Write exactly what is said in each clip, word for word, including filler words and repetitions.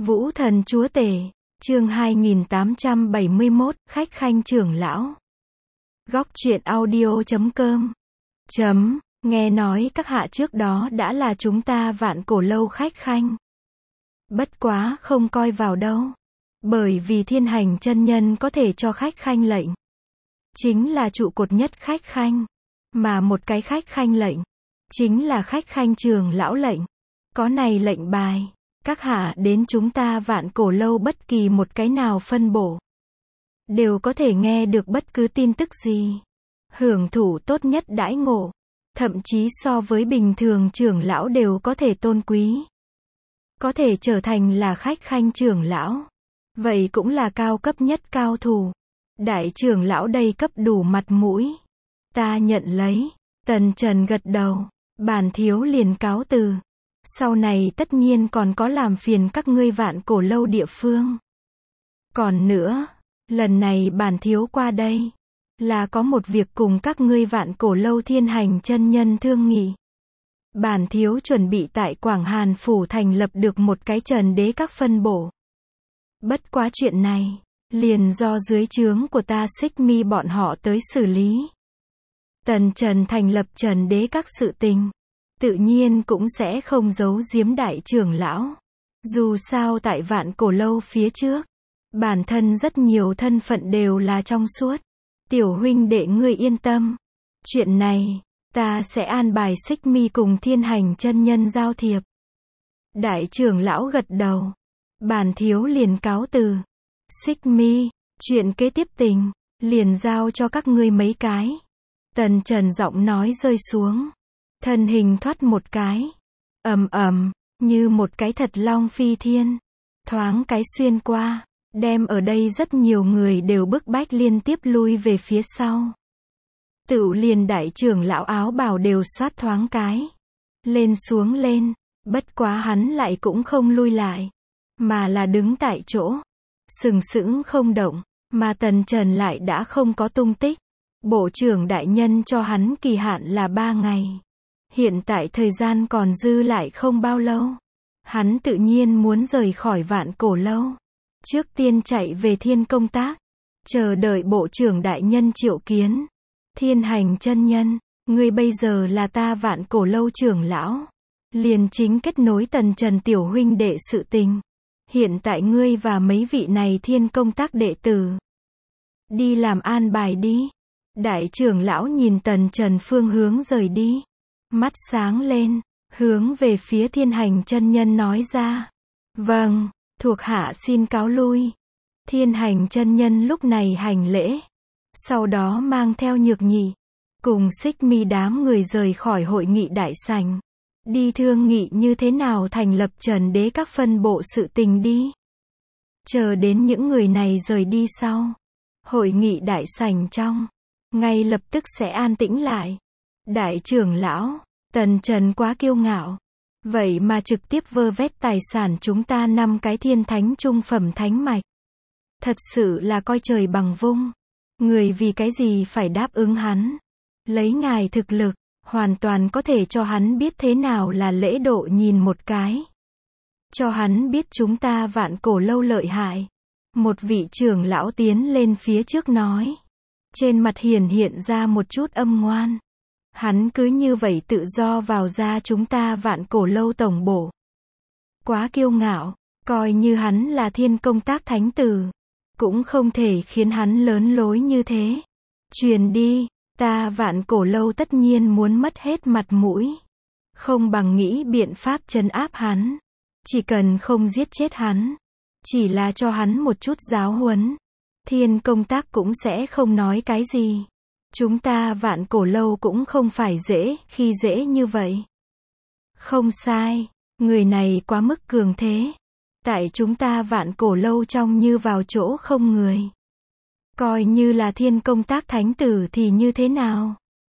Vũ Thần Chúa Tể, chương hai nghìn tám trăm bảy mươi mốt, Khách Khanh Trưởng Lão. Góc truyện audio chấm com. Chấm, nghe nói các hạ trước đó đã là chúng ta Vạn Cổ Lâu khách khanh. Bất quá không coi vào đâu. Bởi vì Thiên Hành chân nhân có thể cho khách khanh lệnh. Chính là trụ cột nhất khách khanh. Mà một cái khách khanh lệnh. Chính là khách khanh trưởng lão lệnh. Có này lệnh bài. Các hạ đến chúng ta Vạn Cổ Lâu bất kỳ một cái nào phân bổ. Đều có thể nghe được bất cứ tin tức gì. Hưởng thụ tốt nhất đãi ngộ. Thậm chí so với bình thường trưởng lão đều có thể tôn quý. Có thể trở thành là khách khanh trưởng lão. Vậy cũng là cao cấp nhất cao thủ. Đại trưởng lão đây cấp đủ mặt mũi. Ta nhận lấy. Tần Trần gật đầu. Bản thiếu liền cáo từ. Sau này tất nhiên còn có làm phiền các ngươi Vạn Cổ Lâu địa phương. Còn nữa, lần này bản thiếu qua đây, là có một việc cùng các ngươi Vạn Cổ Lâu Thiên Hành chân nhân thương nghị. Bản thiếu chuẩn bị tại Quảng Hàn Phủ thành lập được một cái trần đế các phân bổ. Bất quá chuyện này, liền do dưới trướng của ta Xích Mi bọn họ tới xử lý. Tần Trần thành lập trần đế các sự tình. Tự nhiên cũng sẽ không giấu giếm đại trưởng lão. Dù sao tại Vạn Cổ Lâu phía trước, bản thân rất nhiều thân phận đều là trong suốt. Tiểu huynh đệ ngươi yên tâm. Chuyện này, ta sẽ an bài Xích Mi cùng Thiên Hành chân nhân giao thiệp. Đại trưởng lão gật đầu. Bản thiếu liền cáo từ. Xích Mi, chuyện kế tiếp tình, liền giao cho các ngươi mấy cái. Tần Trần giọng nói rơi xuống. Thân hình thoát một cái. Ầm ầm, như một cái thật long phi thiên. Thoáng cái xuyên qua. Đem ở đây rất nhiều người đều bức bách liên tiếp lui về phía sau. Tựu liền đại trưởng lão áo bào đều xoát thoáng cái. Lên xuống lên. Bất quá hắn lại cũng không lui lại. Mà là đứng tại chỗ. Sừng sững không động. Mà Tần Trần lại đã không có tung tích. Bộ trưởng đại nhân cho hắn kỳ hạn là ba ngày. Hiện tại thời gian còn dư lại không bao lâu. Hắn tự nhiên muốn rời khỏi Vạn Cổ Lâu. Trước tiên chạy về Thiên công tác. Chờ đợi bộ trưởng đại nhân triệu kiến. Thiên Hành chân nhân, ngươi bây giờ là ta Vạn Cổ Lâu trưởng lão. Liền chính kết nối Tần Trần tiểu huynh đệ sự tình. Hiện tại ngươi và mấy vị này Thiên công tác đệ tử. Đi làm an bài đi. Đại trưởng lão nhìn Tần Trần phương hướng rời đi. Mắt sáng lên, hướng về phía Thiên Hành chân nhân nói ra. Vâng, thuộc hạ xin cáo lui. Thiên Hành chân nhân lúc này hành lễ. Sau đó mang theo Nhược Nhị, cùng Xích Mi đám người rời khỏi hội nghị đại sảnh. Đi thương nghị như thế nào thành lập trần đế các phân bộ sự tình đi. Chờ đến những người này rời đi sau. Hội nghị đại sảnh trong, ngay lập tức sẽ an tĩnh lại. Đại trưởng lão, Tần Trần quá kiêu ngạo. Vậy mà trực tiếp vơ vét tài sản chúng ta năm cái thiên thánh trung phẩm thánh mạch. Thật sự là coi trời bằng vung. Người vì cái gì phải đáp ứng hắn. Lấy ngài thực lực, hoàn toàn có thể cho hắn biết thế nào là lễ độ nhìn một cái. Cho hắn biết chúng ta Vạn Cổ Lâu lợi hại. Một vị trưởng lão tiến lên phía trước nói. Trên mặt hiển hiện ra một chút âm ngoan. Hắn cứ như vậy tự do vào ra chúng ta Vạn Cổ Lâu tổng bổ. Quá kiêu ngạo, coi như hắn là Thiên công tác thánh tử. Cũng không thể khiến hắn lớn lối như thế. Truyền đi, ta Vạn Cổ Lâu tất nhiên muốn mất hết mặt mũi. Không bằng nghĩ biện pháp trấn áp hắn. Chỉ cần không giết chết hắn. Chỉ là cho hắn một chút giáo huấn. Thiên công tác cũng sẽ không nói cái gì. Chúng ta Vạn Cổ Lâu cũng không phải dễ, khi dễ như vậy. Không sai, người này quá mức cường thế. Tại chúng ta Vạn Cổ Lâu trong như vào chỗ không người. Coi như là Thiên công tác thánh tử thì như thế nào?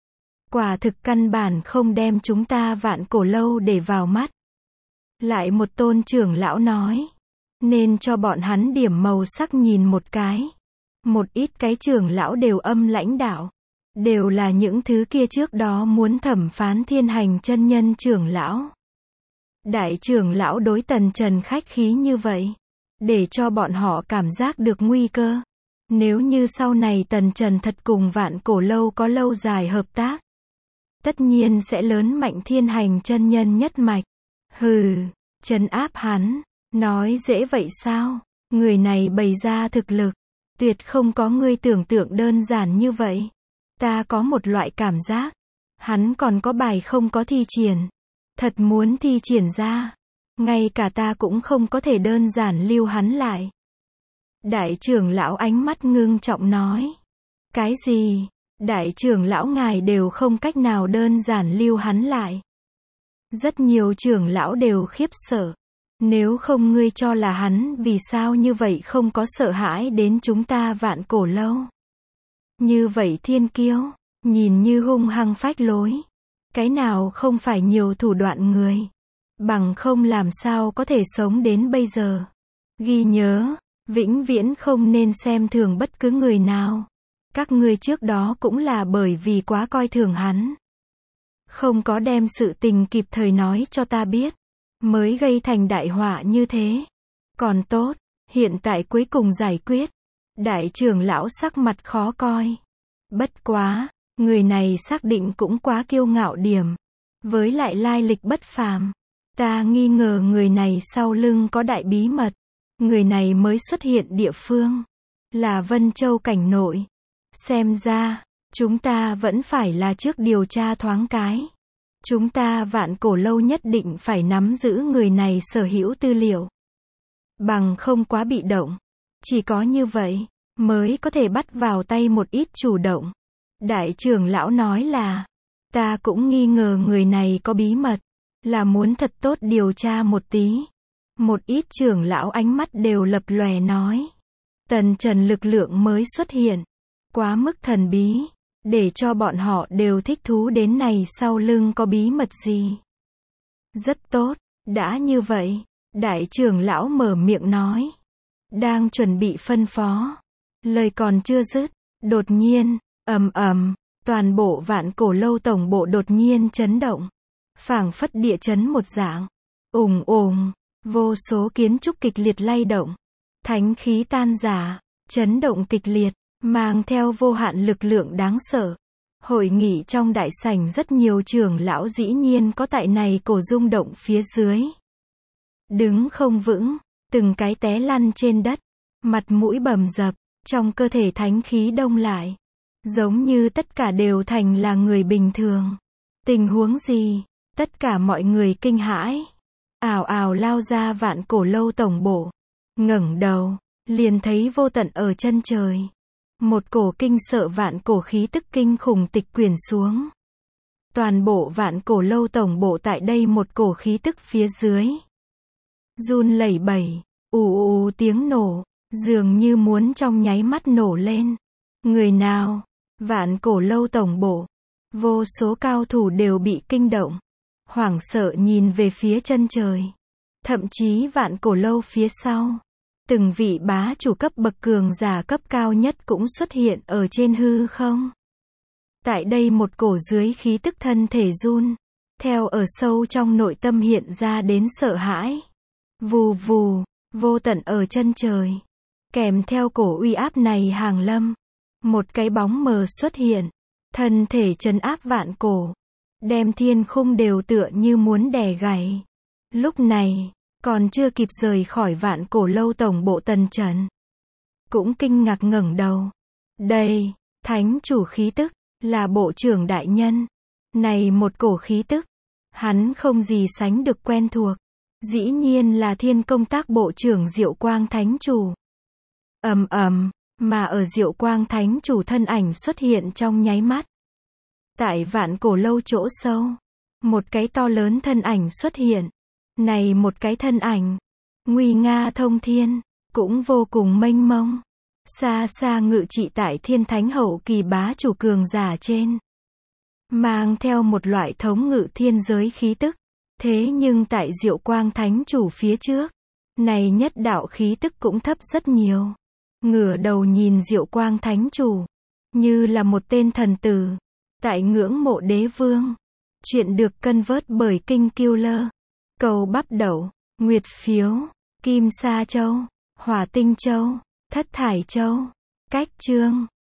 Quả thực căn bản không đem chúng ta Vạn Cổ Lâu để vào mắt. Lại một tôn trưởng lão nói. Nên cho bọn hắn điểm màu sắc nhìn một cái. Một ít cái trưởng lão đều âm lãnh đạo. Đều là những thứ kia trước đó muốn thẩm phán Thiên Hành chân nhân trưởng lão. Đại trưởng lão đối Tần Trần khách khí như vậy, để cho bọn họ cảm giác được nguy cơ. Nếu như sau này Tần Trần thật cùng Vạn Cổ Lâu có lâu dài hợp tác, tất nhiên sẽ lớn mạnh Thiên Hành chân nhân nhất mạch. Hừ, trấn áp hắn, nói dễ vậy sao? Người này bày ra thực lực, tuyệt không có ngươi tưởng tượng đơn giản như vậy. Ta có một loại cảm giác, hắn còn có bài không có thi triển. Thật muốn thi triển ra, ngay cả ta cũng không có thể đơn giản lưu hắn lại. Đại trưởng lão ánh mắt ngưng trọng nói. Cái gì? Đại trưởng lão ngài đều không cách nào đơn giản lưu hắn lại. Rất nhiều trưởng lão đều khiếp sợ. Nếu không ngươi cho là hắn vì sao như vậy không có sợ hãi đến chúng ta Vạn Cổ Lâu. Như vậy thiên kiêu, nhìn như hung hăng phách lối. Cái nào không phải nhiều thủ đoạn người. Bằng không làm sao có thể sống đến bây giờ. Ghi nhớ, vĩnh viễn không nên xem thường bất cứ người nào. Các ngươi trước đó cũng là bởi vì quá coi thường hắn. Không có đem sự tình kịp thời nói cho ta biết. Mới gây thành đại họa như thế. Còn tốt, hiện tại cuối cùng giải quyết. Đại trưởng lão sắc mặt khó coi. Bất quá, người này xác định cũng quá kiêu ngạo điểm. Với lại lai lịch bất phàm. Ta nghi ngờ người này sau lưng có đại bí mật. Người này mới xuất hiện địa phương. Là Vân Châu cảnh nội. Xem ra, chúng ta vẫn phải là trước điều tra thoáng cái. Chúng ta Vạn Cổ Lâu nhất định phải nắm giữ người này sở hữu tư liệu. Bằng không quá bị động. Chỉ có như vậy, mới có thể bắt vào tay một ít chủ động. Đại trưởng lão nói là, ta cũng nghi ngờ người này có bí mật. Là muốn thật tốt điều tra một tí. Một ít trưởng lão ánh mắt đều lập lòe nói. Tần Trần lực lượng mới xuất hiện. Quá mức thần bí. Để cho bọn họ đều thích thú đến này sau lưng có bí mật gì. Rất tốt, đã như vậy. Đại trưởng lão mở miệng nói. Đang chuẩn bị phân phó. Lời còn chưa dứt. Đột nhiên, ầm ầm, toàn bộ Vạn Cổ Lâu tổng bộ đột nhiên chấn động. Phảng phất địa chấn một dạng. Ùng ùng, vô số kiến trúc kịch liệt lay động. Thánh khí tan rã, chấn động kịch liệt. Mang theo vô hạn lực lượng đáng sợ. Hội nghị trong đại sảnh rất nhiều trưởng lão dĩ nhiên có tại này cổ rung động phía dưới. Đứng không vững, từng cái té lăn trên đất, mặt mũi bầm dập, trong cơ thể thánh khí đông lại. Giống như tất cả đều thành là người bình thường. Tình huống gì? Tất cả mọi người kinh hãi. Ào ào lao ra Vạn Cổ Lâu tổng bộ. Ngẩng đầu, liền thấy vô tận ở chân trời. Một cổ kinh sợ vạn cổ khí tức kinh khủng tịch quyển xuống. Toàn bộ Vạn Cổ Lâu tổng bộ tại đây một cổ khí tức phía dưới. Run lẩy bẩy, ù ù tiếng nổ, dường như muốn trong nháy mắt nổ lên. Người nào? Vạn Cổ Lâu tổng bộ. Vô số cao thủ đều bị kinh động. Hoảng sợ nhìn về phía chân trời. Thậm chí Vạn Cổ Lâu phía sau. Từng vị bá chủ cấp bậc cường giả cấp cao nhất cũng xuất hiện ở trên hư không. Tại đây một cổ dưới khí tức thân thể run. Theo ở sâu trong nội tâm hiện ra đến sợ hãi. Vù vù, vô tận ở chân trời. Kèm theo cổ uy áp này hàng lâm. Một cái bóng mờ xuất hiện. Thân thể trấn áp vạn cổ. Đem thiên khung đều tựa như muốn đè gãy. Lúc này, còn chưa kịp rời khỏi Vạn Cổ Lâu tổng bộ Tần Trần. Cũng kinh ngạc ngẩng đầu. Đây, thánh chủ khí tức, là bộ trưởng đại nhân. Này một cổ khí tức, hắn không gì sánh được quen thuộc. Dĩ nhiên là Thiên Công Tác bộ trưởng Diệu Quang Thánh Chủ. Ầm ầm, mà ở Diệu Quang Thánh Chủ thân ảnh xuất hiện trong nháy mắt. Tại Vạn Cổ Lâu chỗ sâu, một cái to lớn thân ảnh xuất hiện. Này một cái thân ảnh, nguy nga thông thiên, cũng vô cùng mênh mông. Xa xa ngự trị tại Thiên Thánh hậu kỳ bá chủ cường giả trên. Mang theo một loại thống ngự thiên giới khí tức. Thế nhưng tại Diệu Quang Thánh Chủ phía trước, này nhất đạo khí tức cũng thấp rất nhiều. Ngửa đầu nhìn Diệu Quang Thánh Chủ, như là một tên thần tử, tại ngưỡng mộ đế vương. Chuyện được cân vớt bởi Kinh Killer. Cầu bắp đậu, nguyệt phiếu, kim sa châu, hỏa tinh châu, thất thải châu. Cách chương